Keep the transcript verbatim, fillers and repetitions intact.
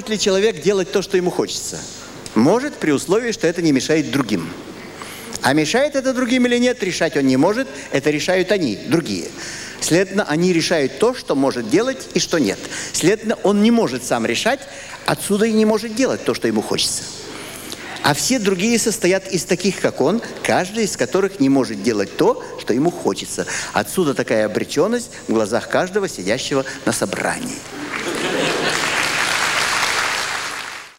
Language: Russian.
Может ли человек делать то, что ему хочется? Может, при условии, что это не мешает другим. А мешает это другим или нет, решать он не может. Это решают они, другие. Следовательно, они решают то, что может делать и что нет. Следовательно, он не может сам решать, отсюда и не может делать то, что ему хочется. А все другие состоят из таких, как он, каждый из которых не может делать то, что ему хочется. Отсюда такая обреченность в глазах каждого сидящего на собрании.